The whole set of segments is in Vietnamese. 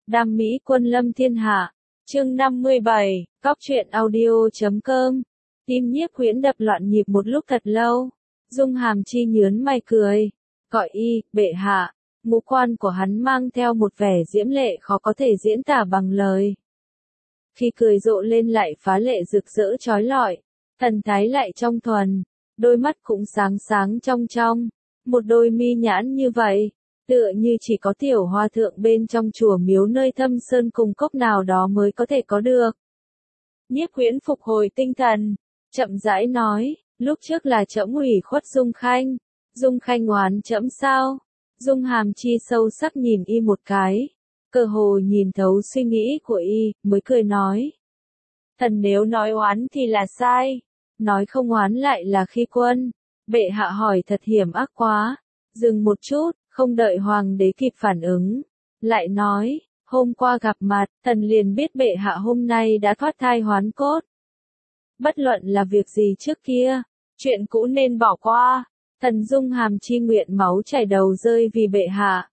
Đam mỹ quân lâm thiên hạ. Chương 57, Cóc truyện audio.com. Tim Nhiếp Huyễn đập loạn nhịp một lúc thật lâu. Dung Hàm Chi nhớn mày cười. Gọi y, bệ hạ. Ngũ quan của hắn mang theo một vẻ diễm lệ khó có thể diễn tả bằng lời. Khi cười rộ lên lại phá lệ rực rỡ chói lọi. Thần thái lại trong thuần. Đôi mắt cũng sáng sáng trong trong. Một đôi mi nhãn như vậy. Tựa như chỉ có tiểu hòa thượng bên trong chùa miếu nơi thâm sơn cùng cốc nào đó mới có thể có được. Nhiếp Huyễn phục hồi tinh thần, chậm rãi nói, lúc trước là trẫm ủy khuất Dung Khanh. Dung Khanh oán trẫm sao? Dung Hàm Chi sâu sắc nhìn y một cái, cơ hồ nhìn thấu suy nghĩ của y, mới cười nói. Thần nếu nói oán thì là sai, nói không oán lại là khi quân. Bệ hạ hỏi thật hiểm ác quá. Dừng một chút. Không đợi hoàng đế kịp phản ứng, lại nói, hôm qua gặp mặt, thần liền biết bệ hạ hôm nay đã thoát thai hoán cốt. Bất luận là việc gì trước kia, chuyện cũ nên bỏ qua, thần Dung Hàm Chi nguyện máu chảy đầu rơi vì bệ hạ.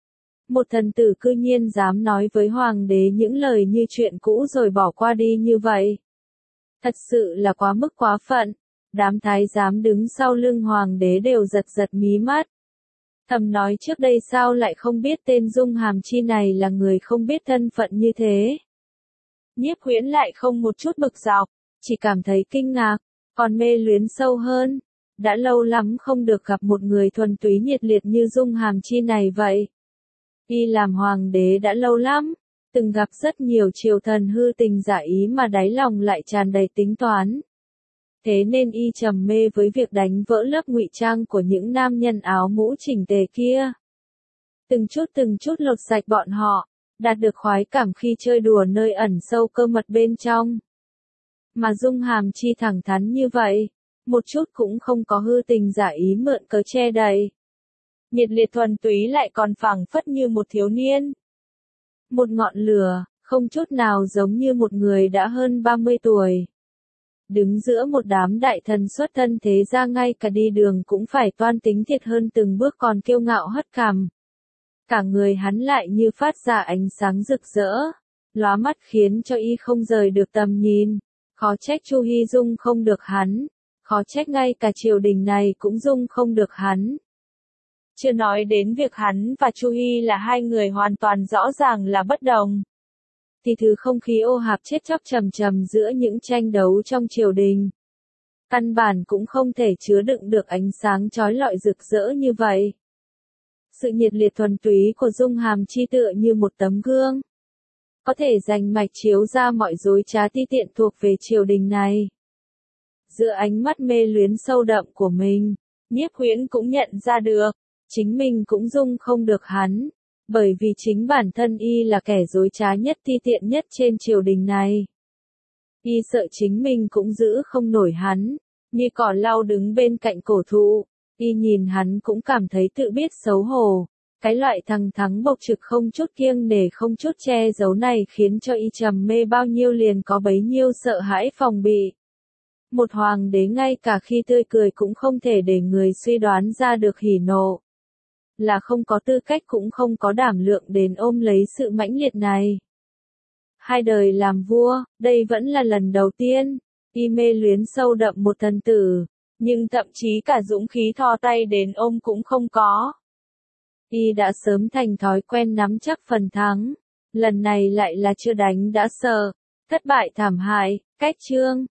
Một thần tử cư nhiên dám nói với hoàng đế những lời như chuyện cũ rồi bỏ qua đi như vậy. Thật sự là quá mức quá phận, đám thái giám đứng sau lưng hoàng đế đều giật giật mí mắt. Thầm nói trước đây sao lại không biết tên Dung Hàm Chi này là người không biết thân phận như thế. Nhiếp Huyễn lại không một chút bực dọc, chỉ cảm thấy kinh ngạc, còn mê luyến sâu hơn. Đã lâu lắm không được gặp một người thuần túy nhiệt liệt như Dung Hàm Chi này vậy. Y làm hoàng đế đã lâu lắm, từng gặp rất nhiều triều thần hư tình giả ý mà đáy lòng lại tràn đầy tính toán. Thế nên y trầm mê với việc đánh vỡ lớp ngụy trang của những nam nhân áo mũ chỉnh tề kia. Từng chút lột sạch bọn họ, đạt được khoái cảm khi chơi đùa nơi ẩn sâu cơ mật bên trong. Mà Dung Hàm Chi thẳng thắn như vậy, một chút cũng không có hư tình giả ý mượn cớ che đậy. Nhiệt liệt thuần túy lại còn phảng phất như một thiếu niên. Một ngọn lửa, không chút nào giống như một người đã hơn 30 tuổi. Đứng giữa một đám đại thần xuất thân thế ra ngay cả đi đường cũng phải toan tính thiệt hơn từng bước còn kiêu ngạo hất cằm. Cả người hắn lại như phát ra ánh sáng rực rỡ, lóa mắt khiến cho y không rời được tầm nhìn. Khó trách Chu Hy dung không được hắn, khó trách ngay cả triều đình này cũng dung không được hắn. Chưa nói đến việc hắn và Chu Hy là hai người hoàn toàn rõ ràng là bất đồng. Thì thứ không khí ô hạp chết chóc trầm trầm giữa những tranh đấu trong triều đình. Căn bản cũng không thể chứa đựng được ánh sáng chói lọi rực rỡ như vậy. Sự nhiệt liệt thuần túy của Dung Hàm Chi tựa như một tấm gương. Có thể rành mạch chiếu ra mọi dối trá ti tiện thuộc về triều đình này. Giữa ánh mắt mê luyến sâu đậm của mình, Nhiếp Huyễn cũng nhận ra được, chính mình cũng dung không được hắn. Bởi vì chính bản thân y là kẻ dối trá nhất ti tiện nhất trên triều đình này. Y sợ chính mình cũng giữ không nổi hắn, như cỏ lau đứng bên cạnh cổ thụ, y nhìn hắn cũng cảm thấy tự biết xấu hổ. Cái loại thằng thắng bộc trực không chút kiêng nể không chút che giấu này khiến cho y trầm mê bao nhiêu liền có bấy nhiêu sợ hãi phòng bị. Một hoàng đế ngay cả khi tươi cười cũng không thể để người suy đoán ra được hỉ nộ. Là không có tư cách cũng không có đảm lượng đến ôm lấy sự mãnh liệt này. Hai đời làm vua, đây vẫn là lần đầu tiên, y mê luyến sâu đậm một thần tử, nhưng thậm chí cả dũng khí thò tay đến ôm cũng không có. Y đã sớm thành thói quen nắm chắc phần thắng, lần này lại là chưa đánh đã sợ, thất bại thảm hại, cách chương.